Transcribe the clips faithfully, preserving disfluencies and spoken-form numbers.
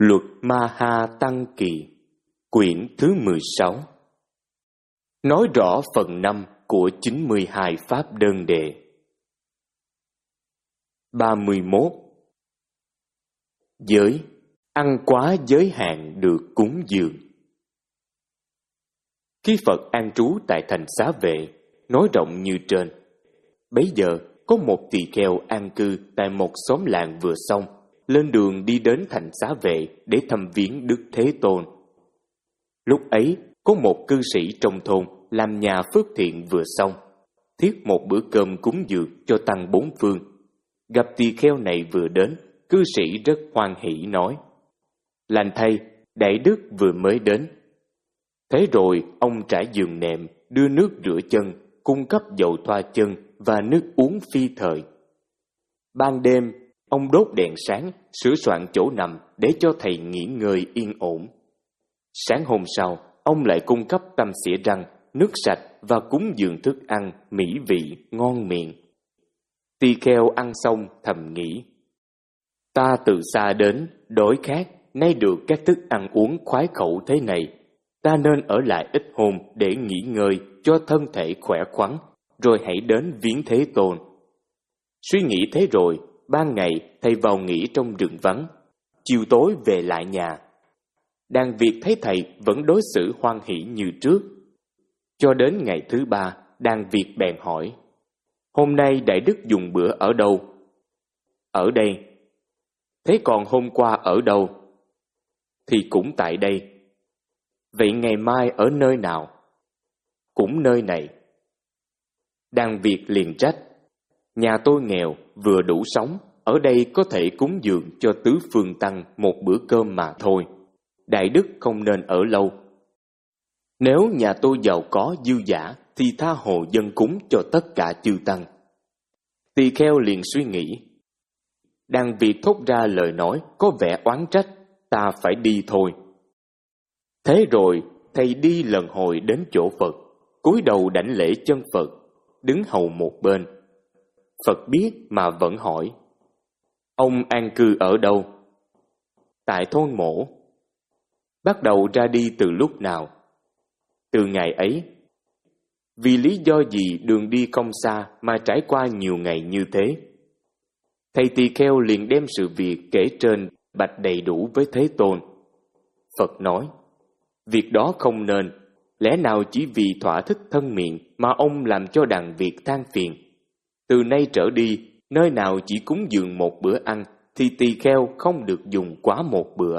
Luật Ma-ha Tăng Kỳ, quyển thứ mười sáu. Nói rõ phần năm của chín mươi hai pháp đơn đề. ba mươi mốt. Giới, ăn quá giới hạn được cúng dường. Khi Phật an trú tại thành Xá Vệ, nói rộng như trên, bấy giờ có một tỳ kheo an cư tại một xóm làng vừa xong, lên đường đi đến thành Xá Vệ để thăm viếng Đức Thế Tôn. Lúc ấy, có một cư sĩ trong thôn làm nhà phước thiện vừa xong, thiết một bữa cơm cúng dường cho tăng bốn phương. Gặp tỳ kheo này vừa đến, cư sĩ rất hoan hỷ nói: "Lành thay, đại đức vừa mới đến." Thế rồi ông trải giường nệm, đưa nước rửa chân, cung cấp dầu thoa chân và nước uống phi thời. Ban đêm, ông đốt đèn sáng, sửa soạn chỗ nằm để cho thầy nghỉ ngơi yên ổn. Sáng hôm sau, ông lại cung cấp tăm xỉa răng, nước sạch và cúng dường thức ăn mỹ vị, ngon miệng. Tỳ kheo ăn xong thầm nghĩ: "Ta từ xa đến, đói khát, nay được các thức ăn uống khoái khẩu thế này, ta nên ở lại ít hôm để nghỉ ngơi cho thân thể khỏe khoắn, rồi hãy đến viếng Thế Tôn." Suy nghĩ thế rồi, ban ngày thầy vào nghỉ trong rừng vắng, chiều tối về lại nhà. Đàn Việt thấy thầy vẫn đối xử hoan hỷ như trước. Cho đến ngày thứ ba, đàn Việt bèn hỏi: "Hôm nay đại đức dùng bữa ở đâu?" "Ở đây." "Thế còn hôm qua ở đâu?" "Thì cũng tại đây." "Vậy ngày mai ở nơi nào?" "Cũng nơi này." Đàn Việt liền trách: "Nhà tôi nghèo, vừa đủ sống, ở đây có thể cúng dường cho tứ phương tăng một bữa cơm mà thôi. Đại đức không nên ở lâu. Nếu nhà tôi giàu có dư dả thì tha hồ dân cúng cho tất cả chư tăng." Tỳ kheo liền suy nghĩ. Đàn Việt thốt ra lời nói có vẻ oán trách: "Ta phải đi thôi." Thế rồi thầy đi lần hồi đến chỗ Phật, cúi đầu đảnh lễ chân Phật, đứng hầu một bên. Phật biết mà vẫn hỏi: "Ông an cư ở đâu?" "Tại thôn Mổ." "Bắt đầu ra đi từ lúc nào?" "Từ ngày ấy." "Vì lý do gì đường đi không xa mà trải qua nhiều ngày như thế?" Thầy tỳ kheo liền đem sự việc kể trên bạch đầy đủ với Thế Tôn. Phật nói: "Việc đó không nên, lẽ nào chỉ vì thỏa thích thân miệng mà ông làm cho đàn Việt than phiền. Từ nay trở đi, nơi nào chỉ cúng dường một bữa ăn thì tỳ kheo không được dùng quá một bữa."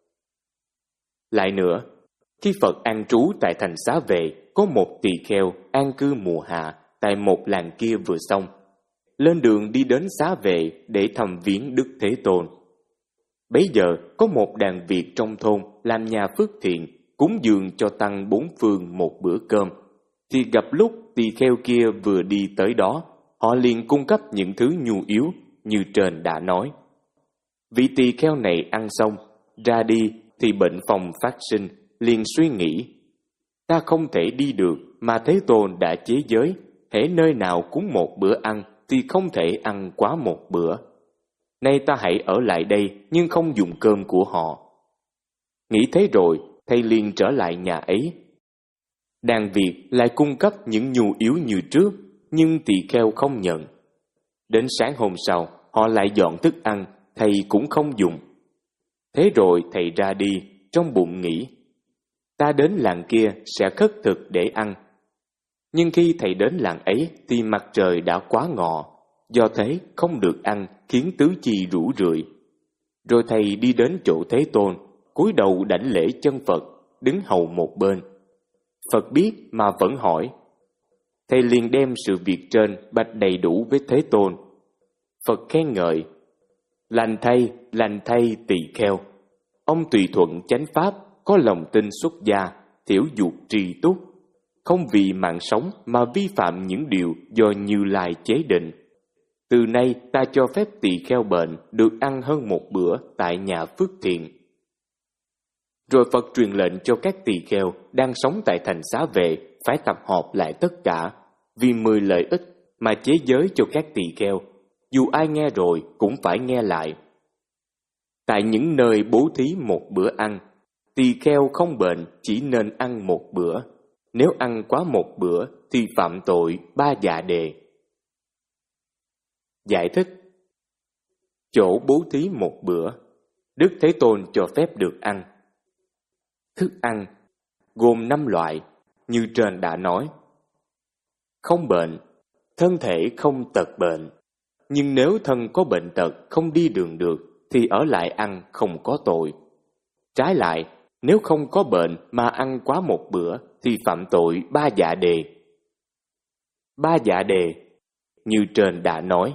Lại nữa, khi Phật an trú tại thành Xá Vệ, có một tỳ kheo an cư mùa hạ tại một làng kia vừa xong, lên đường đi đến Xá Vệ để thăm viếng Đức Thế Tôn. Bấy giờ có một đàn Việt trong thôn làm nhà phước thiện, cúng dường cho tăng bốn phương một bữa cơm, thì gặp lúc tỳ kheo kia vừa đi tới đó, họ liền cung cấp những thứ nhu yếu như trên đã nói. Vị tỳ kheo này ăn xong, ra đi thì bệnh phong phát sinh, liền suy nghĩ: "Ta không thể đi được mà Thế Tôn đã chế giới, hễ nơi nào cúng một bữa ăn thì không thể ăn quá một bữa. Nay ta hãy ở lại đây nhưng không dùng cơm của họ." Nghĩ thế rồi, thầy liền trở lại nhà ấy. Đàn Việt lại cung cấp những nhu yếu như trước, nhưng tỳ kheo không nhận. Đến sáng hôm sau, họ lại dọn thức ăn, thầy cũng không dùng. Thế rồi thầy ra đi, trong bụng nghĩ: "Ta đến làng kia sẽ khất thực để ăn." Nhưng khi thầy đến làng ấy thì mặt trời đã quá ngọ, do thế không được ăn, khiến tứ chi rũ rượi. Rồi thầy đi đến chỗ Thế Tôn, cúi đầu đảnh lễ chân Phật, đứng hầu một bên. Phật biết mà vẫn hỏi. Thầy liền đem sự việc trên bạch đầy đủ với Thế Tôn. Phật khen ngợi: "Lành thay, lành thay tỳ kheo. Ông tùy thuận chánh pháp, có lòng tin xuất gia, thiểu dục trì túc, không vì mạng sống mà vi phạm những điều do Như Lai chế định. Từ nay ta cho phép tỳ kheo bệnh được ăn hơn một bữa tại nhà phước thiện." Rồi Phật truyền lệnh cho các tỳ kheo đang sống tại thành Xá Vệ phải tập họp lại tất cả, vì mười lợi ích mà chế giới cho các tỳ kheo, dù ai nghe rồi cũng phải nghe lại. Tại những nơi bố thí một bữa ăn, tỳ kheo không bệnh chỉ nên ăn một bữa. Nếu ăn quá một bữa thì phạm tội ba dạ đề. Giải thích: chỗ bố thí một bữa, Đức Thế Tôn cho phép được ăn. Thức ăn gồm năm loại, như trên đã nói. Không bệnh, thân thể không tật bệnh. Nhưng nếu thân có bệnh tật không đi đường được, thì ở lại ăn không có tội. Trái lại, nếu không có bệnh mà ăn quá một bữa, thì phạm tội ba dạ đề. Ba dạ đề, như trên đã nói.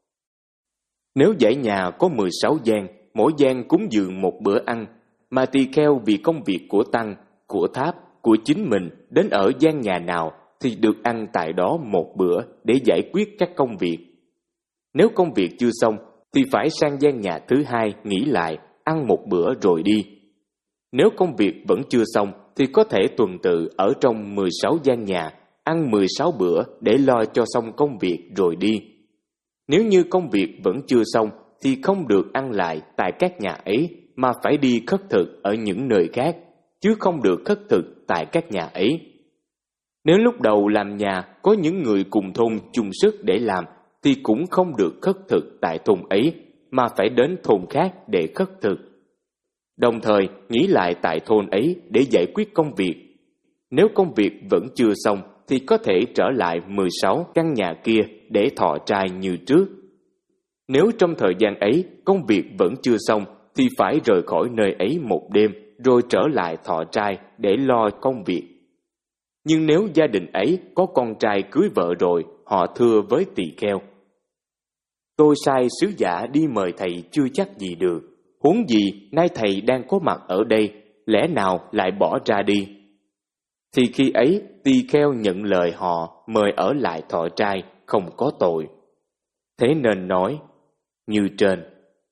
Nếu dãy nhà có mười sáu gian, mỗi gian cúng dường một bữa ăn, mà tỳ kheo vì công việc của tăng, của tháp, của chính mình đến ở gian nhà nào, thì được ăn tại đó một bữa để giải quyết các công việc. Nếu công việc chưa xong, thì phải sang gian nhà thứ hai nghỉ lại, ăn một bữa rồi đi. Nếu công việc vẫn chưa xong, thì có thể tuần tự ở trong mười sáu gian nhà, ăn mười sáu bữa để lo cho xong công việc rồi đi. Nếu như công việc vẫn chưa xong, thì không được ăn lại tại các nhà ấy, mà phải đi khất thực ở những nơi khác, chứ không được khất thực tại các nhà ấy. Nếu lúc đầu làm nhà có những người cùng thôn chung sức để làm, thì cũng không được khất thực tại thôn ấy, mà phải đến thôn khác để khất thực. Đồng thời nghỉ lại tại thôn ấy để giải quyết công việc. Nếu công việc vẫn chưa xong, thì có thể trở lại mười sáu căn nhà kia để thọ trai như trước. Nếu trong thời gian ấy công việc vẫn chưa xong, thì phải rời khỏi nơi ấy một đêm, rồi trở lại thọ trai để lo công việc. Nhưng nếu gia đình ấy có con trai cưới vợ rồi, họ thưa với tỳ kheo: tôi sai sứ giả đi mời thầy chưa chắc gì được, huống gì nay thầy đang có mặt ở đây, lẽ nào lại bỏ ra đi? Thì khi ấy tỳ kheo nhận lời họ mời ở lại thọ trai, không có tội. Thế nên nói như trên.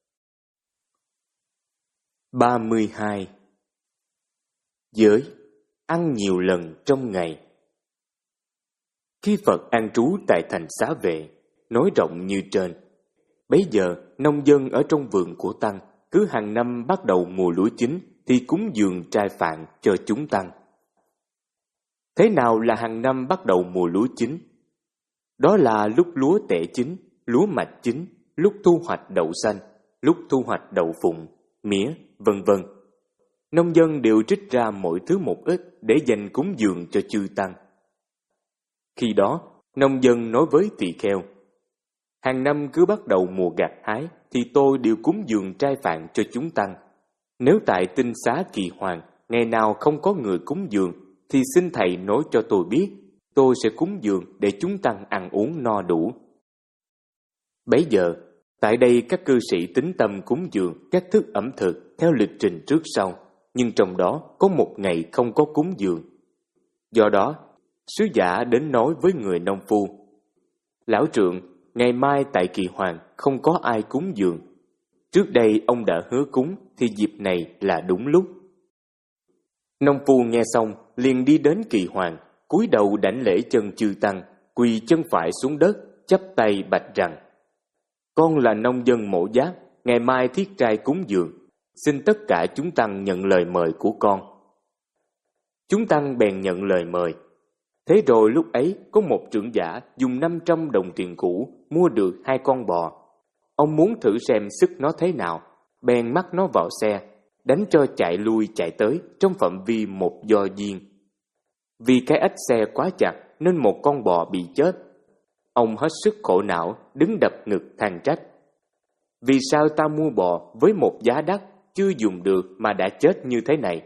ba mươi hai. Giới ăn nhiều lần trong ngày. Khi Phật an trú tại thành Xá Vệ, nói rộng như trên, bấy giờ nông dân ở trong vườn của tăng cứ hàng năm bắt đầu mùa lúa chín thì cúng dường trai phạn cho chúng tăng. Thế nào là hàng năm bắt đầu mùa lúa chín? Đó là lúc lúa tẻ chín, lúa mạch chín, lúc thu hoạch đậu xanh, lúc thu hoạch đậu phụng, mía, vân vân. Nông dân đều trích ra mỗi thứ một ít để dành cúng dường cho chư tăng. Khi đó, nông dân nói với tỳ kheo: hàng năm cứ bắt đầu mùa gặt hái thì tôi đều cúng dường trai phạn cho chúng tăng. Nếu tại tinh xá Kỳ Hoàng ngày nào không có người cúng dường, thì xin thầy nói cho tôi biết, tôi sẽ cúng dường để chúng tăng ăn uống no đủ. Bấy giờ, tại đây các cư sĩ tín tâm cúng dường các thức ẩm thực theo lịch trình trước sau, nhưng trong đó có một ngày không có cúng dường. Do đó, sứ giả đến nói với người nông phu: lão trượng, ngày mai tại Kỳ Hoàng không có ai cúng dường. Trước đây ông đã hứa cúng, thì dịp này là đúng lúc. Nông phu nghe xong liền đi đến Kỳ Hoàng, cúi đầu đảnh lễ chân chư tăng, quỳ chân phải xuống đất, chắp tay bạch rằng: con là nông dân Mổ Giác, ngày mai thiết trai cúng dường, xin tất cả chúng tăng nhận lời mời của con. Chúng tăng bèn nhận lời mời. Thế rồi lúc ấy có một trưởng giả dùng năm trăm đồng tiền cũ mua được hai con bò. Ông muốn thử xem sức nó thế nào, bèn mắc nó vào xe, đánh cho chạy lui chạy tới trong phạm vi một do diên. Vì cái ếch xe quá chặt nên một con bò bị chết. Ông hết sức khổ não, đứng đập ngực than trách: vì sao ta mua bò với một giá đắt chưa dùng được mà đã chết như thế này?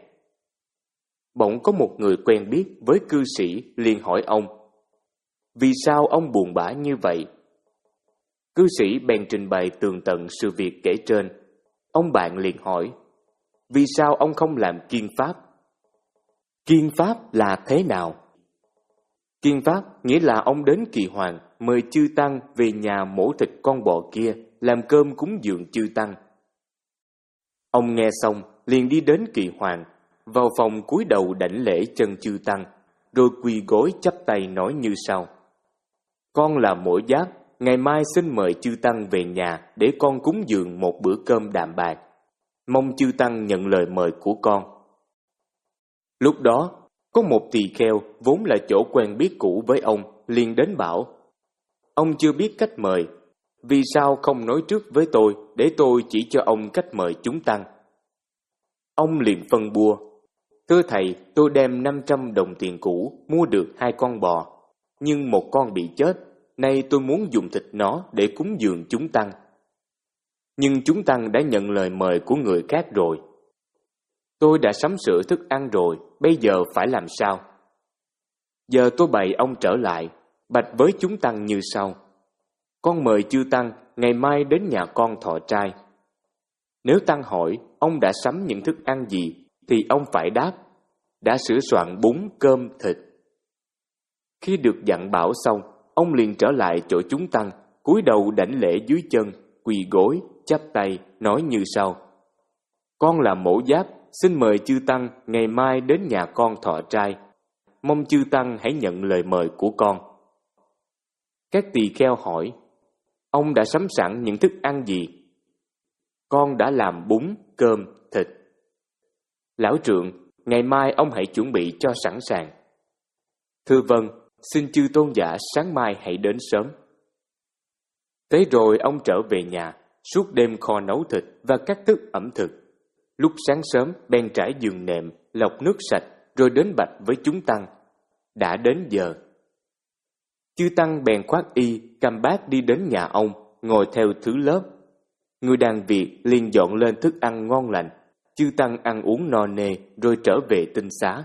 Bỗng có một người quen biết với cư sĩ liền hỏi ông: vì sao ông buồn bã như vậy? Cư sĩ bèn trình bày tường tận sự việc kể trên. Ông bạn liền hỏi: vì sao ông không làm kiêng pháp? Kiêng pháp là thế nào? Kiêng pháp nghĩa là ông đến Kỳ Hoàng mời chư tăng về nhà mổ thịt con bò kia làm cơm cúng dường chư tăng. Ông nghe xong liền đi đến Kỳ Hoàng, vào phòng cúi đầu đảnh lễ chân chư tăng, rồi quỳ gối chắp tay nói như sau: con là Mổ Giác, ngày mai xin mời chư tăng về nhà để con cúng dường một bữa cơm đạm bạc. mong chư tăng nhận lời mời của con. Lúc đó, có một tỳ kheo vốn là chỗ quen biết cũ với ông, liền đến bảo: Ông chưa biết cách mời, vì sao không nói trước với tôi để tôi chỉ cho ông cách mời chúng tăng? Ông liền phân bua: Thưa thầy, tôi đem năm trăm đồng tiền cũ mua được hai con bò, nhưng một con bị chết, nay tôi muốn dùng thịt nó để cúng dường chúng tăng. Nhưng chúng tăng đã nhận lời mời của người khác rồi. Tôi đã sắm sửa thức ăn rồi, bây giờ phải làm sao? Giờ tôi bày ông trở lại, bạch với chúng tăng như sau: Con mời chư tăng ngày mai đến nhà con thọ trai. Nếu tăng hỏi ông đã sắm những thức ăn gì, thì ông phải đáp: Đã sửa soạn bún, cơm, thịt. Khi được dặn bảo xong, ông liền trở lại chỗ chúng tăng, cúi đầu đảnh lễ dưới chân, quỳ gối, chắp tay, nói như sau: Con là Mổ Giáp, xin mời chư tăng ngày mai đến nhà con thọ trai. Mong chư tăng hãy nhận lời mời của con. Các tỳ kheo hỏi: Ông đã sắm sẵn những thức ăn gì? Con đã làm bún, cơm, thịt. Lão trượng, ngày mai ông hãy chuẩn bị cho sẵn sàng. Thưa vâng, xin chư tôn giả sáng mai hãy đến sớm. Thế rồi ông trở về nhà, suốt đêm kho nấu thịt và các thức ẩm thực. Lúc sáng sớm bèn trải giường nệm, lọc nước sạch, rồi đến bạch với chúng tăng: Đã đến giờ. Chư tăng bèn khoác y, cầm bát đi đến nhà ông, ngồi theo thứ lớp. Người đàn Việt liền dọn lên thức ăn ngon lành. Chư tăng ăn uống no nê, rồi trở về tinh xá.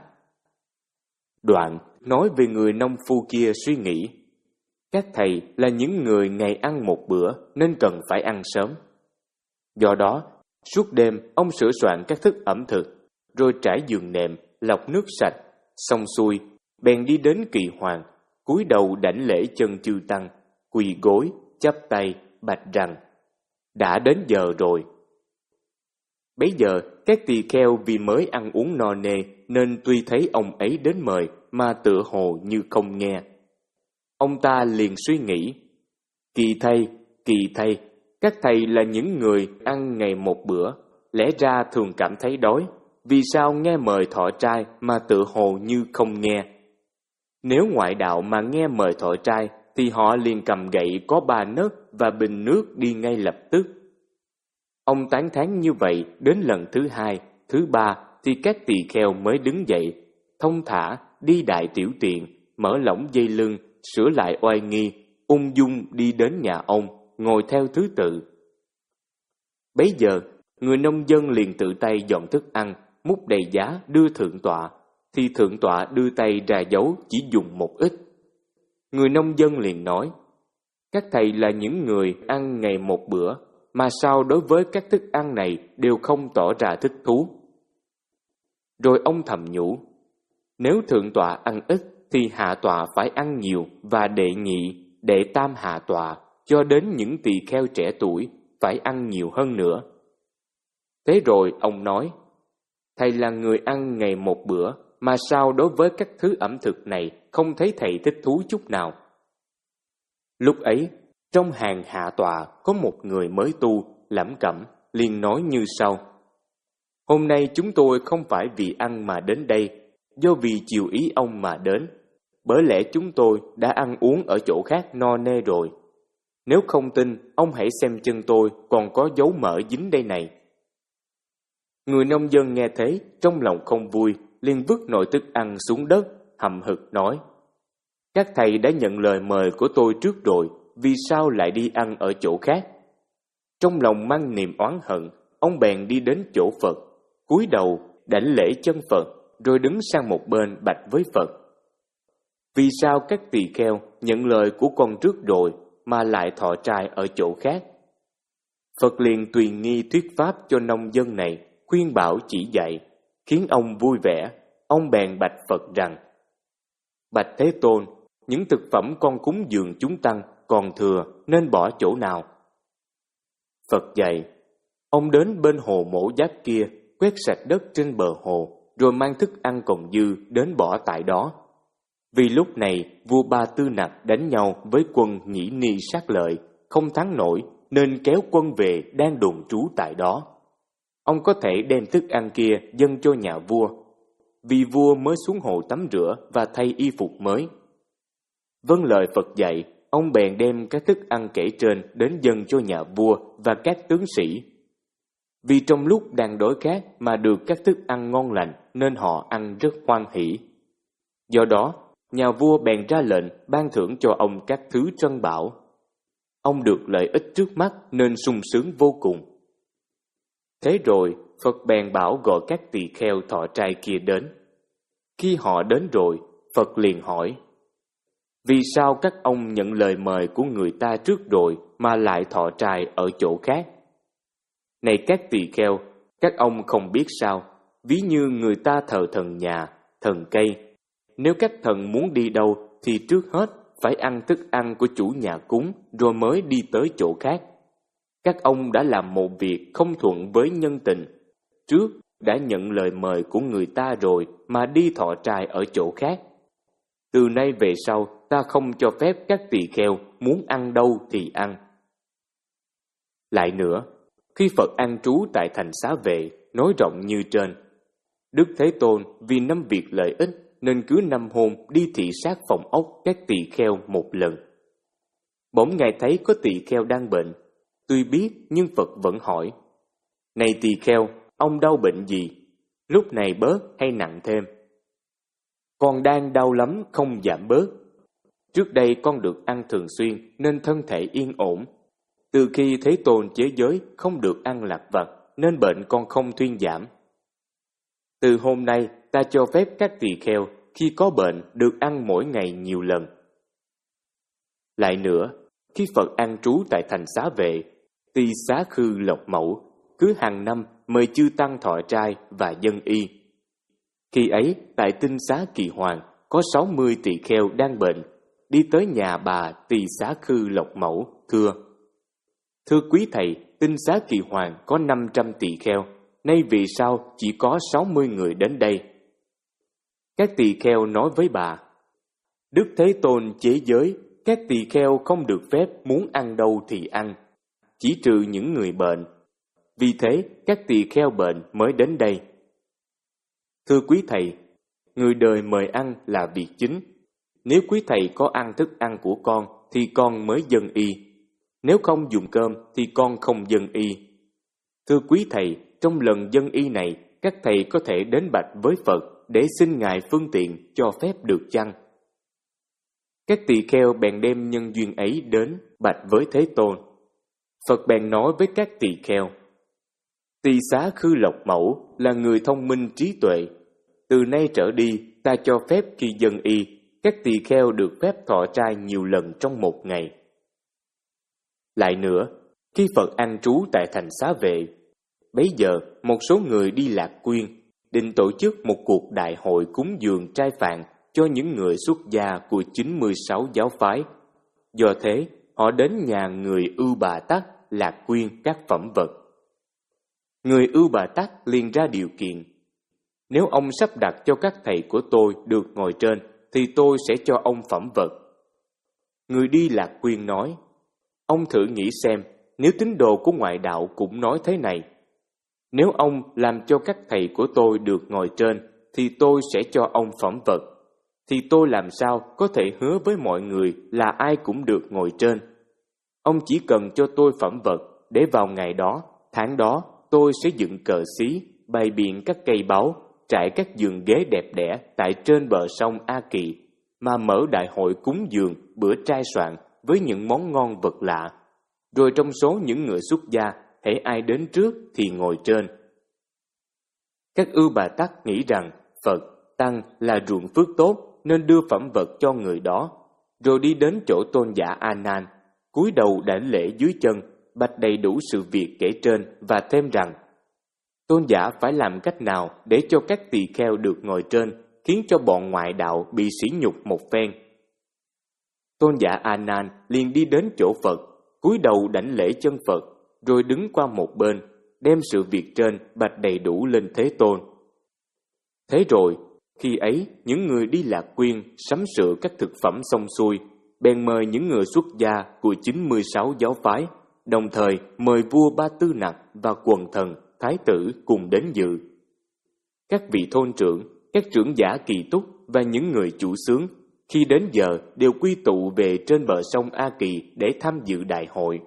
Đoạn nói về người nông phu kia suy nghĩ: Các thầy là những người ngày ăn một bữa, nên cần phải ăn sớm. Do đó, suốt đêm ông sửa soạn các thức ẩm thực, rồi trải giường nệm, lọc nước sạch. Xong xuôi, bèn đi đến Kỳ Hoàng, cúi đầu đảnh lễ chân chư tăng, quỳ gối, chắp tay, bạch rằng: Đã đến giờ rồi. Bấy giờ, các tỳ kheo vì mới ăn uống no nê, nên tuy thấy ông ấy đến mời, mà tựa hồ như không nghe. Ông ta liền suy nghĩ: Kỳ thay, kỳ thay, các thầy là những người ăn ngày một bữa, lẽ ra thường cảm thấy đói, vì sao nghe mời thọ trai mà tựa hồ như không nghe? Nếu ngoại đạo mà nghe mời thọ trai, thì họ liền cầm gậy có ba nấc và bình nước đi ngay lập tức. Ông tán thán như vậy đến lần thứ hai, thứ ba thì các tỳ kheo mới đứng dậy, thông thả đi đại tiểu tiện, mở lỏng dây lưng, sửa lại oai nghi, ung dung đi đến nhà ông, ngồi theo thứ tự. Bấy giờ, người nông dân liền tự tay dọn thức ăn, múc đầy giá đưa thượng tọa, thì thượng tọa đưa tay ra dấu chỉ dùng một ít. Người nông dân liền nói: Các thầy là những người ăn ngày một bữa, mà sao đối với các thức ăn này đều không tỏ ra thích thú? Rồi ông thầm nhủ: Nếu thượng tọa ăn ít, thì hạ tọa phải ăn nhiều, và đệ nhị, đệ tam hạ tọa, cho đến những tỳ kheo trẻ tuổi, phải ăn nhiều hơn nữa. Thế rồi ông nói: Thầy là người ăn ngày một bữa, mà sao đối với các thứ ẩm thực này không thấy thầy thích thú chút nào? Lúc ấy, trong hàng hạ tọa có một người mới tu, Lẩm Cẩm, liền nói như sau: Hôm nay chúng tôi không phải vì ăn mà đến đây, do vì chiều ý ông mà đến, bởi lẽ chúng tôi đã ăn uống ở chỗ khác no nê rồi. Nếu không tin, ông hãy xem chân tôi còn có dấu mỡ dính đây này. Người nông dân nghe thế, trong lòng không vui, liền vứt nồi thức ăn xuống đất, hậm hực nói: Các thầy đã nhận lời mời của tôi trước rồi, vì sao lại đi ăn ở chỗ khác? Trong lòng mang niềm oán hận, ông bèn đi đến chỗ Phật, cúi đầu đảnh lễ chân Phật, rồi đứng sang một bên bạch với Phật: Vì sao các tỳ kheo nhận lời của con trước rồi mà lại thọ trai ở chỗ khác? Phật liền tùy nghi thuyết pháp cho nông dân này, khuyên bảo chỉ dạy, khiến ông vui vẻ. Ông bèn bạch Phật rằng: Bạch Thế Tôn, những thực phẩm con cúng dường chúng tăng còn thừa nên bỏ chỗ nào? Phật dạy: Ông đến bên hồ Mổ Giáp kia, quét sạch đất trên bờ hồ, rồi mang thức ăn còn dư đến bỏ tại đó. Vì lúc này vua Ba Tư Nặc đánh nhau với quân Nhĩ Ni Sát Lợi, không thắng nổi, nên kéo quân về đang đồn trú tại đó. ông có thể đem thức ăn kia dâng cho nhà vua, vì vua mới xuống hồ tắm rửa và thay y phục mới. Vâng lời Phật dạy, ông bèn đem các thức ăn kể trên đến dâng cho nhà vua và các tướng sĩ. Vì trong lúc đang đói khát mà được các thức ăn ngon lành nên họ ăn rất hoan hỉ. Do đó, nhà vua bèn ra lệnh ban thưởng cho ông các thứ trân bảo. Ông được lợi ích trước mắt nên sung sướng vô cùng. Thế rồi, Phật bèn bảo gọi các tỳ kheo thọ trai kia đến. Khi họ đến rồi, Phật liền hỏi: vì sao các ông nhận lời mời của người ta trước rồi mà lại thọ trai ở chỗ khác? Này các tỳ kheo, các ông không biết sao, ví như người ta thờ thần nhà, thần cây. Nếu các thần muốn đi đâu thì trước hết phải ăn thức ăn của chủ nhà cúng rồi mới đi tới chỗ khác. Các ông đã làm một việc không thuận với nhân tình, trước đã nhận lời mời của người ta rồi mà đi thọ trai ở chỗ khác. Từ nay về sau, ta không cho phép các tỳ kheo muốn ăn đâu thì ăn. Lại nữa, khi Phật an trú tại thành Xá Vệ, nói rộng như trên, Đức Thế Tôn vì năm việc lợi ích nên cứ năm hôm đi thị sát phòng ốc các tỳ kheo một lần. Bỗng Ngài thấy có tỳ kheo đang bệnh, tuy biết nhưng Phật vẫn hỏi: này tỳ kheo, ông đau bệnh gì? Lúc này bớt hay nặng thêm? Con đang đau lắm không giảm bớt. Trước đây con được ăn thường xuyên nên thân thể yên ổn. Từ khi Thế Tôn chế giới không được ăn lặt vặt nên bệnh con không thuyên giảm. Từ hôm nay ta cho phép các tỳ kheo khi có bệnh được ăn mỗi ngày nhiều lần. Lại nữa, khi Phật an trú tại thành Xá Vệ, Tỳ Xá Khư Lộc Mẫu cứ hàng năm mời chư tăng thọ trai và dân y. Khi ấy, tại Tinh Xá Kỳ Hoàng có sáu mươi tỳ kheo đang bệnh, đi tới nhà bà Tỳ Xá Khư Lộc Mẫu thưa: thưa quý thầy, Tinh Xá Kỳ Hoàng có năm trăm tỳ kheo, nay vì sao chỉ có sáu mươi người đến đây? Các tỳ kheo nói với bà: Đức Thế Tôn chế giới, các tỳ kheo không được phép muốn ăn đâu thì ăn, chỉ trừ những người bệnh. Vì thế, các tỳ kheo bệnh mới đến đây. Thưa quý thầy, người đời mời ăn là việc chính. Nếu quý thầy có ăn thức ăn của con thì con mới dâng y. Nếu không dùng cơm thì con không dâng y. Thưa quý thầy, trong lần dâng y này, các thầy có thể đến bạch với Phật để xin Ngài phương tiện cho phép được chăng? Các tỳ kheo bèn đem nhân duyên ấy đến bạch với Thế Tôn. Phật bèn nói với các tỳ kheo: Tỳ Xá Khư Lộc Mẫu là người thông minh trí tuệ. Từ nay trở đi, ta cho phép khi dâng y, các tỳ kheo được phép thọ trai nhiều lần trong một ngày. Lại nữa, khi Phật an trú tại thành Xá Vệ, bấy giờ một số người đi Lạc Quyên định tổ chức một cuộc đại hội cúng dường trai phạn cho những người xuất gia của chín mươi sáu giáo phái. Do thế, họ đến nhà người Ưu Bà Tắc Lạc Quyên các phẩm vật. Người Ưu Bà Tắc liền ra điều kiện: nếu ông sắp đặt cho các thầy của tôi được ngồi trên, thì tôi sẽ cho ông phẩm vật. Người đi Lạc Quyên nói: ông thử nghĩ xem, nếu tín đồ của ngoại đạo cũng nói thế này: nếu ông làm cho các thầy của tôi được ngồi trên, thì tôi sẽ cho ông phẩm vật, thì tôi làm sao có thể hứa với mọi người là ai cũng được ngồi trên? Ông chỉ cần cho tôi phẩm vật, để vào ngày đó, tháng đó, tôi sẽ dựng cờ xí, bày biện các cây báu, trải các giường ghế đẹp đẽ tại trên bờ sông A Kỳ, mà mở đại hội cúng dường bữa trai soạn với những món ngon vật lạ. Rồi trong số những người xuất gia, hễ ai đến trước thì ngồi trên. Các Ưu Bà Tắc nghĩ rằng Phật, Tăng là ruộng phước tốt nên đưa phẩm vật cho người đó, rồi đi đến chỗ Tôn giả A Nan, cúi đầu đảnh lễ dưới chân, bạch đầy đủ sự việc kể trên và thêm rằng: Tôn giả phải làm cách nào để cho các tỳ kheo được ngồi trên, khiến cho bọn ngoại đạo bị sỉ nhục một phen. Tôn giả A Nan liền đi đến chỗ Phật, cúi đầu đảnh lễ chân Phật, rồi đứng qua một bên, đem sự việc trên bạch đầy đủ lên Thế Tôn. Thế rồi, khi ấy những người đi Lạc Quyên sắm sửa các thực phẩm xong xuôi, bèn mời những người xuất gia của chín mươi sáu giáo phái, đồng thời mời vua Ba Tư Nặc và quần thần thái tử cùng đến dự. Các vị thôn trưởng, các trưởng giả kỳ túc và những người chủ xướng khi đến giờ đều quy tụ về trên bờ sông A Kỳ để tham dự đại hội.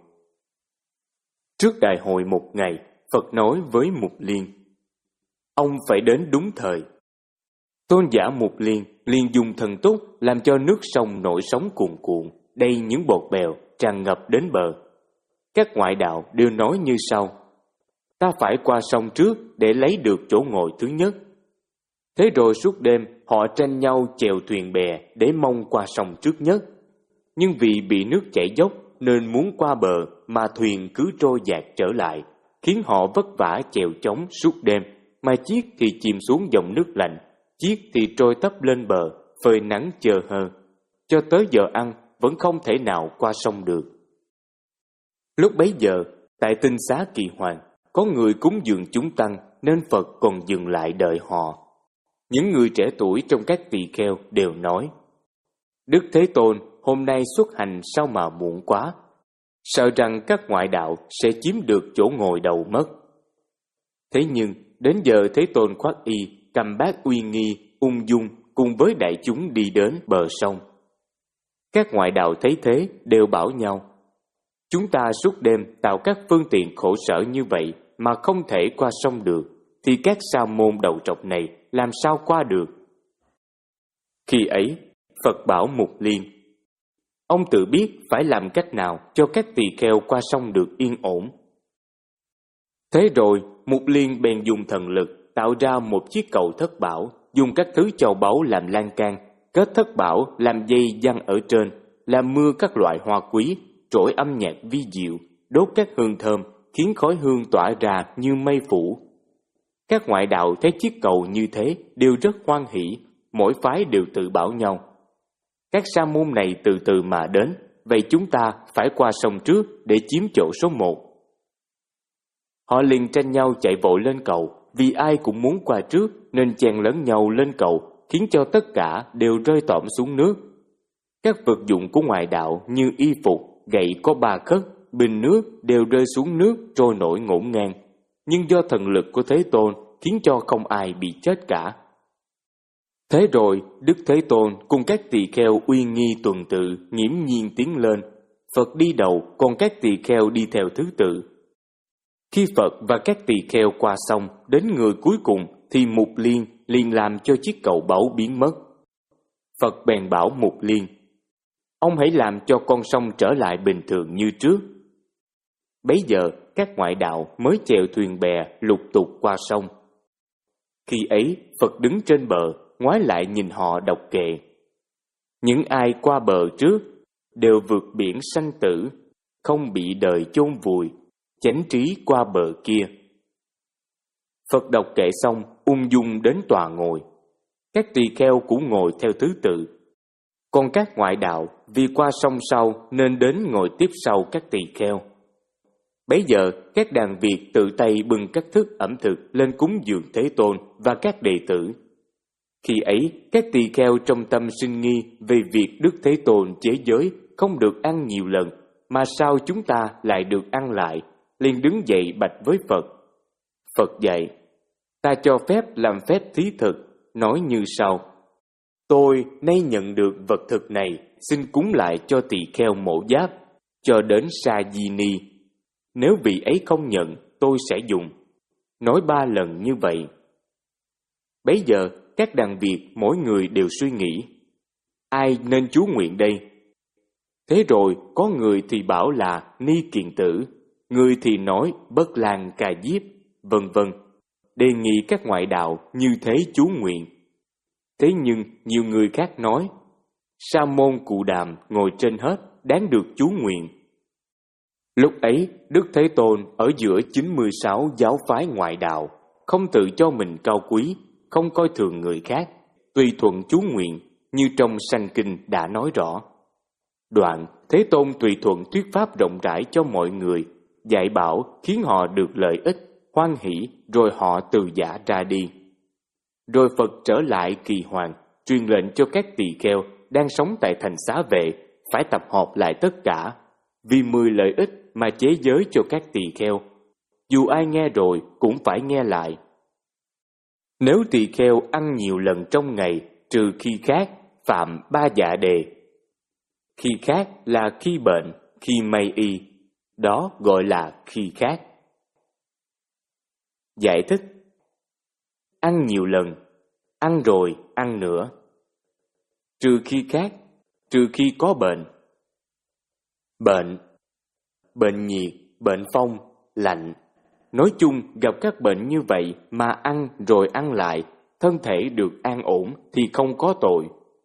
Trước đại hội một ngày, Phật nói với Mục Liên: ông phải đến đúng thời. Tôn giả Mục Liên liền dùng thần túc làm cho nước sông nổi sóng cuồn cuộn, đầy những bọt bèo tràn ngập đến bờ. Các ngoại đạo đều nói như sau: ta phải qua sông trước để lấy được chỗ ngồi thứ nhất. Thế rồi suốt đêm họ tranh nhau chèo thuyền bè để mong qua sông trước nhất. Nhưng vì bị nước chảy dốc nên muốn qua bờ mà thuyền cứ trôi dạt trở lại, khiến họ vất vả chèo chống suốt đêm, mà chiếc thì chìm xuống dòng nước lạnh, chiếc thì trôi tấp lên bờ, phơi nắng chờ hơ. Cho tới giờ ăn vẫn không thể nào qua sông được. Lúc bấy giờ, tại Tinh Xá Kỳ Hoàng, có người cúng dường chúng tăng nên Phật còn dừng lại đợi họ. Những người trẻ tuổi trong các tỳ kheo đều nói: Đức Thế Tôn hôm nay xuất hành sao mà muộn quá, sợ rằng các ngoại đạo sẽ chiếm được chỗ ngồi đầu mất. Thế nhưng đến giờ Thế Tôn khoác y, cầm bát uy nghi, ung dung cùng với đại chúng đi đến bờ sông. Các ngoại đạo thấy thế đều bảo nhau: chúng ta suốt đêm tạo các phương tiện khổ sở như vậy mà không thể qua sông được, thì các sa môn đầu trọc này làm sao qua được? Khi ấy, Phật bảo Mục Liên: ông tự biết phải làm cách nào cho các tỳ kheo qua sông được yên ổn. Thế rồi, Mục Liên bèn dùng thần lực tạo ra một chiếc cầu thất bảo, dùng các thứ châu báu làm lan can, kết thất bảo làm dây giăng ở trên, làm mưa các loại hoa quý, trỗi âm nhạc vi diệu, đốt các hương thơm, khiến khói hương tỏa ra như mây phủ. Các ngoại đạo thấy chiếc cầu như thế đều rất hoan hỷ, mỗi phái đều tự bảo nhau: các sa môn này từ từ mà đến, vậy chúng ta phải qua sông trước để chiếm chỗ số một. Họ liền tranh nhau chạy vội lên cầu, vì ai cũng muốn qua trước nên chen lấn nhau lên cầu, khiến cho tất cả đều rơi tõm xuống nước. Các vật dụng của ngoại đạo như y phục, gậy có ba khất, bình nước đều rơi xuống nước trôi nổi ngổn ngang. Nhưng do thần lực của Thế Tôn khiến cho không ai bị chết cả. Thế rồi Đức Thế Tôn cùng các tỳ kheo uy nghi tuần tự nghiễm nhiên tiến lên. Phật đi đầu, còn các tỳ kheo đi theo thứ tự. Khi Phật và các tỳ kheo qua sông đến người cuối cùng, thì Mục Liên liền làm cho chiếc cầu báu biến mất. Phật bèn bảo Mục Liên: ông hãy làm cho con sông trở lại bình thường như trước. Bấy giờ các ngoại đạo mới chèo thuyền bè lục tục qua sông. Khi ấy Phật đứng trên bờ, ngoái lại nhìn họ đọc kệ: những ai qua bờ trước đều vượt biển sanh tử, không bị đời chôn vùi, chánh trí qua bờ kia. Phật đọc kệ xong, ung dung đến tòa ngồi. Các tỳ kheo cũng ngồi theo thứ tự. Còn các ngoại đạo vì qua sông sau nên đến ngồi tiếp sau các tỳ kheo. Bấy giờ các đàn Việt tự tay bưng các thức ẩm thực lên cúng dường Thế Tôn và các đệ tử. Khi ấy các tỳ kheo trong tâm sinh nghi về việc Đức Thế Tôn chế giới không được ăn nhiều lần, mà sao chúng ta lại được ăn lại, liền đứng dậy bạch với Phật. Phật dạy: ta cho phép làm phép thí thực, nói như sau: tôi nay nhận được vật thực này, xin cúng lại cho tỳ kheo Mổ Giáp, cho đến Sa Di Ni. Nếu vị ấy không nhận, tôi sẽ dùng. Nói ba lần như vậy. Bấy giờ các đàn Việt mỗi người đều suy nghĩ: ai nên chú nguyện đây? Thế rồi có người thì bảo là Ni Kiền Tử, người thì nói Bất Lan Ca Diếp, vân vân, đề nghị các ngoại đạo như thế chú nguyện. Thế nhưng nhiều người khác nói Sa môn Cụ Đàm ngồi trên hết, đáng được chú nguyện. Lúc ấy Đức Thế Tôn ở giữa chín mươi sáu giáo phái ngoại đạo, không tự cho mình cao quý, không coi thường người khác, tùy thuận chú nguyện, như trong Sanh Kinh đã nói rõ. Đoạn Thế Tôn tùy thuận thuyết pháp rộng rãi cho mọi người, dạy bảo khiến họ được lợi ích, hoan hỷ, rồi họ từ giả ra đi. Rồi Phật trở lại Kỳ Hoàng, truyền lệnh cho các tỳ kheo đang sống tại thành Xá Vệ phải tập hợp lại tất cả, vì mười lợi ích mà chế giới cho các tỳ kheo. dù ai nghe rồi cũng phải nghe lại. Nếu tỳ kheo ăn nhiều lần trong ngày, trừ khi khác, phạm ba dạ đề. Khi khác là khi bệnh, khi may y, đó gọi là khi khác. Giải thích: ăn nhiều lần, ăn rồi ăn nữa. Trừ khi khác, trừ khi có bệnh. Bệnh, bệnh nhiệt, bệnh phong, lạnh. Nói chung gặp các bệnh như vậy mà ăn rồi ăn lại, thân thể được an ổn thì không có tội.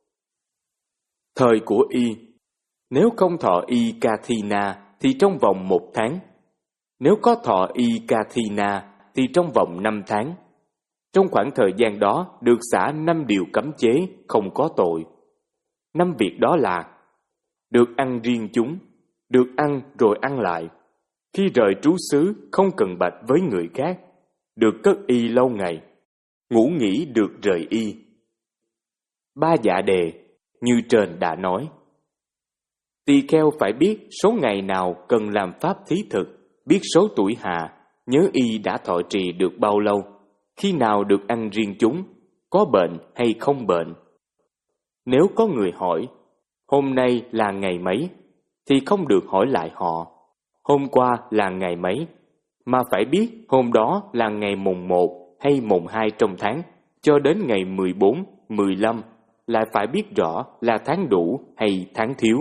Thời của y, nếu không thọ y Kathina thì trong vòng một tháng. Nếu có thọ y Kathina thì trong vòng năm tháng. Trong khoảng thời gian đó được xả năm điều cấm chế, không có tội. Năm việc đó là: được ăn riêng chúng, được ăn rồi ăn lại, khi rời trú xứ không cần bạch với người khác, được cất y lâu ngày, ngủ nghỉ được rời y. Ba dạ đề, như trên đã nói. Tỳ kheo phải biết số ngày nào cần làm pháp thí thực, biết số tuổi hạ, nhớ y đã thọ trì được bao lâu, khi nào được ăn riêng chúng, có bệnh hay không bệnh. Nếu có người hỏi, hôm nay là ngày mấy, thì không được hỏi lại họ, hôm qua là ngày mấy, mà phải biết hôm đó là ngày mùng một hay mùng hai trong tháng, cho đến ngày mười bốn, mười lăm, lại phải biết rõ là tháng đủ hay tháng thiếu.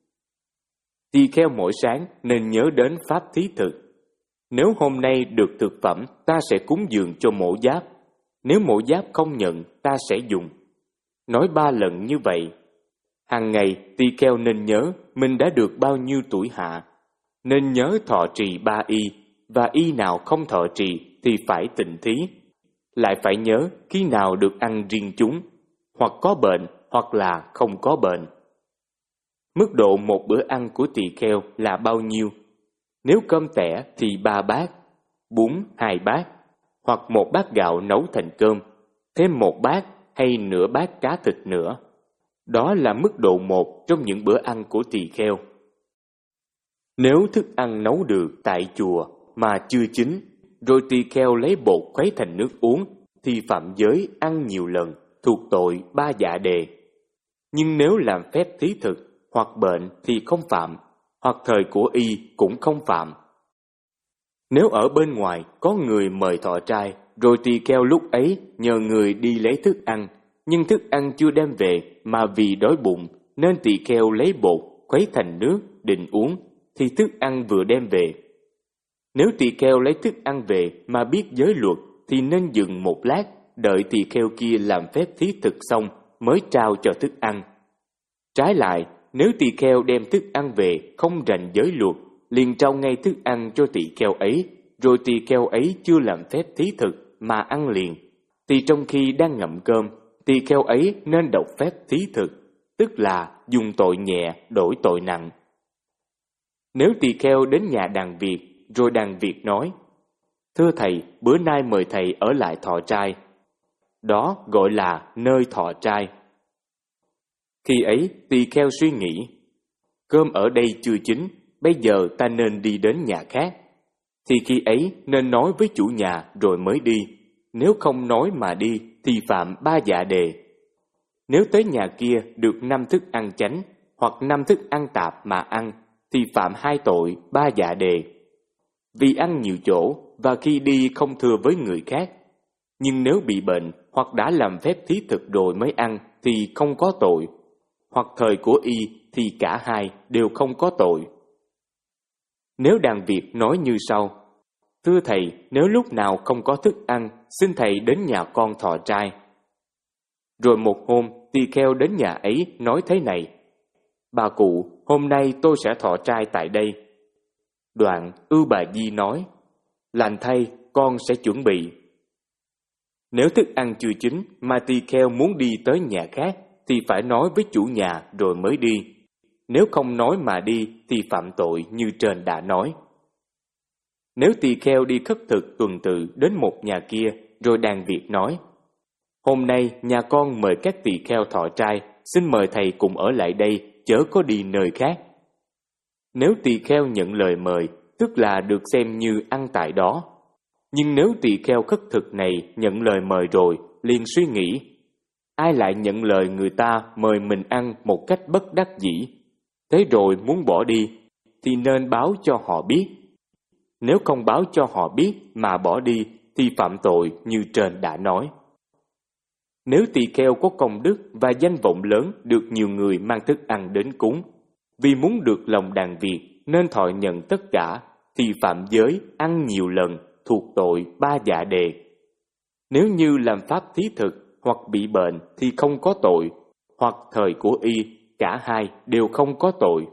Tỳ kheo mỗi sáng nên nhớ đến pháp thí thực. Nếu hôm nay được thực phẩm, ta sẽ cúng dường cho mổ giáp. Nếu mổ giáp không nhận, ta sẽ dùng. Nói ba lần như vậy. Hàng ngày, tỳ kheo nên nhớ mình đã được bao nhiêu tuổi hạ. Nên nhớ thọ trì ba y, và y nào không thọ trì thì phải tịnh thí. Lại phải nhớ khi nào được ăn riêng chúng, hoặc có bệnh, hoặc là không có bệnh. Mức độ một bữa ăn của tỳ kheo là bao nhiêu? Nếu cơm tẻ thì ba bát, bún hai bát, hoặc một bát gạo nấu thành cơm, thêm một bát hay nửa bát cá thịt nữa. Đó là mức độ một trong những bữa ăn của tỳ kheo. Nếu thức ăn nấu được tại chùa mà chưa chín, rồi tỳ kheo lấy bột khuấy thành nước uống, thì phạm giới ăn nhiều lần, thuộc tội ba dạ đề. Nhưng nếu làm phép thí thực hoặc bệnh thì không phạm, hoặc thời của y cũng không phạm. Nếu ở bên ngoài có người mời thọ trai, rồi tỳ kheo lúc ấy nhờ người đi lấy thức ăn, nhưng thức ăn chưa đem về mà vì đói bụng nên tỳ kheo lấy bột khuấy thành nước định uống, thì thức ăn vừa đem về. Nếu tỳ kheo lấy thức ăn về mà biết giới luật thì nên dừng một lát, đợi tỳ kheo kia làm phép thí thực xong mới trao cho thức ăn. Trái lại, nếu tỳ kheo đem thức ăn về không rành giới luật, liền trao ngay thức ăn cho tỳ kheo ấy, rồi tỳ kheo ấy chưa làm phép thí thực mà ăn liền, thì trong khi đang ngậm cơm, tỳ kheo ấy nên đọc phép thí thực, tức là dùng tội nhẹ đổi tội nặng. Nếu tỳ kheo đến nhà đàn Việt, rồi đàn Việt nói: thưa thầy, bữa nay mời thầy ở lại thọ trai. Đó gọi là nơi thọ trai. Khi ấy tỳ kheo suy nghĩ: cơm ở đây chưa chín, bây giờ ta nên đi đến nhà khác. Thì khi ấy nên nói với chủ nhà rồi mới đi. Nếu không nói mà đi thì phạm ba dạ đề. Nếu tới nhà kia được năm thức ăn chánh hoặc năm thức ăn tạp mà ăn thì phạm hai tội ba dạ đề. Vì ăn nhiều chỗ và khi đi không thưa với người khác. Nhưng nếu bị bệnh hoặc đã làm phép thí thực rồi mới ăn thì không có tội. Hoặc thời của y thì cả hai đều không có tội. Nếu đàn Việt nói như sau: thưa thầy, nếu lúc nào không có thức ăn, xin thầy đến nhà con thọ trai. Rồi một hôm, tỳ kheo đến nhà ấy nói thế này: bà cụ, hôm nay tôi sẽ thọ trai tại đây. Đoạn Ưu Bà Di nói: lành thay, con sẽ chuẩn bị. Nếu thức ăn chưa chín mà tỳ kheo muốn đi tới nhà khác thì phải nói với chủ nhà rồi mới đi. Nếu không nói mà đi thì phạm tội như trên đã nói. Nếu tỳ kheo đi khất thực tuần tự đến một nhà kia, rồi đàn Việt nói: hôm nay nhà con mời các tỳ kheo thọ trai, xin mời thầy cùng ở lại đây, chớ có đi nơi khác. Nếu tỳ kheo nhận lời mời, tức là được xem như ăn tại đó, Nhưng nếu tỳ kheo khất thực này nhận lời mời rồi, liền suy nghĩ, ai lại nhận lời người ta mời mình ăn một cách bất đắc dĩ, thế rồi muốn bỏ đi, thì nên báo cho họ biết. Nếu không báo cho họ biết mà bỏ đi, thì phạm tội như trên đã nói. Nếu tỳ kheo có công đức và danh vọng lớn được nhiều người mang thức ăn đến cúng, vì muốn được lòng đàn Việt nên thọ nhận tất cả, thì phạm giới ăn nhiều lần thuộc tội ba dạ đề. Nếu như làm pháp thí thực hoặc bị bệnh thì không có tội, hoặc thời của y, cả hai đều không có tội.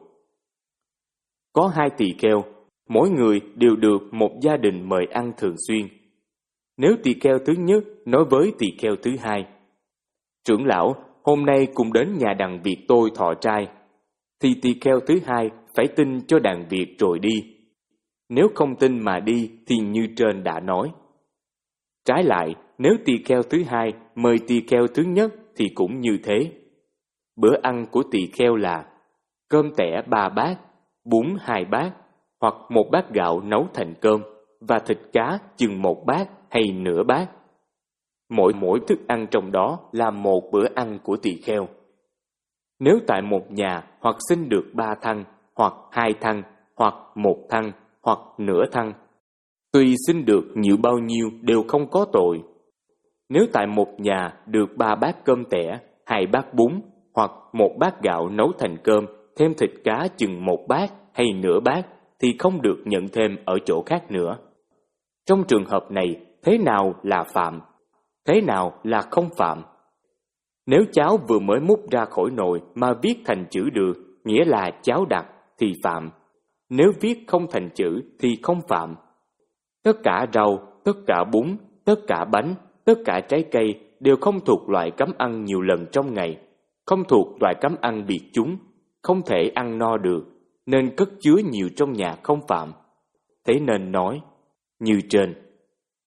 Có hai tỳ kheo, mỗi người đều được một gia đình mời ăn thường xuyên. Nếu tỳ kheo thứ nhất nói với tỳ kheo thứ hai, trưởng lão, hôm nay cùng đến nhà đàn Việt tôi thọ trai, thì tỳ kheo thứ hai phải tin cho đàn Việt rồi đi. Nếu không tin mà đi thì như trên đã nói. Trái lại, nếu tỳ kheo thứ hai mời tỳ kheo thứ nhất thì cũng như thế. Bữa ăn của tỳ kheo là cơm tẻ ba bát, bún hai bát, hoặc một bát gạo nấu thành cơm, và thịt cá chừng một bát hay nửa bát. Mỗi mỗi thức ăn trong đó là một bữa ăn của tỳ kheo. Nếu tại một nhà hoặc sinh được ba thăng, hoặc hai thăng, hoặc một thăng, hoặc nửa thăng, tuy sinh được nhiều bao nhiêu đều không có tội. Nếu tại một nhà được ba bát cơm tẻ, hai bát bún, hoặc một bát gạo nấu thành cơm, thêm thịt cá chừng một bát hay nửa bát, thì không được nhận thêm ở chỗ khác nữa. Trong trường hợp này, thế nào là phạm? Thế nào là không phạm? Nếu cháo vừa mới múc ra khỏi nồi mà viết thành chữ được, nghĩa là cháo đặc, thì phạm. Nếu viết không thành chữ thì không phạm. Tất cả rau, tất cả bún, tất cả bánh, tất cả trái cây đều không thuộc loại cấm ăn nhiều lần trong ngày, không thuộc loại cấm ăn biệt chúng, không thể ăn no được, nên cất chứa nhiều trong nhà không phạm. Thế nên nói, như trên.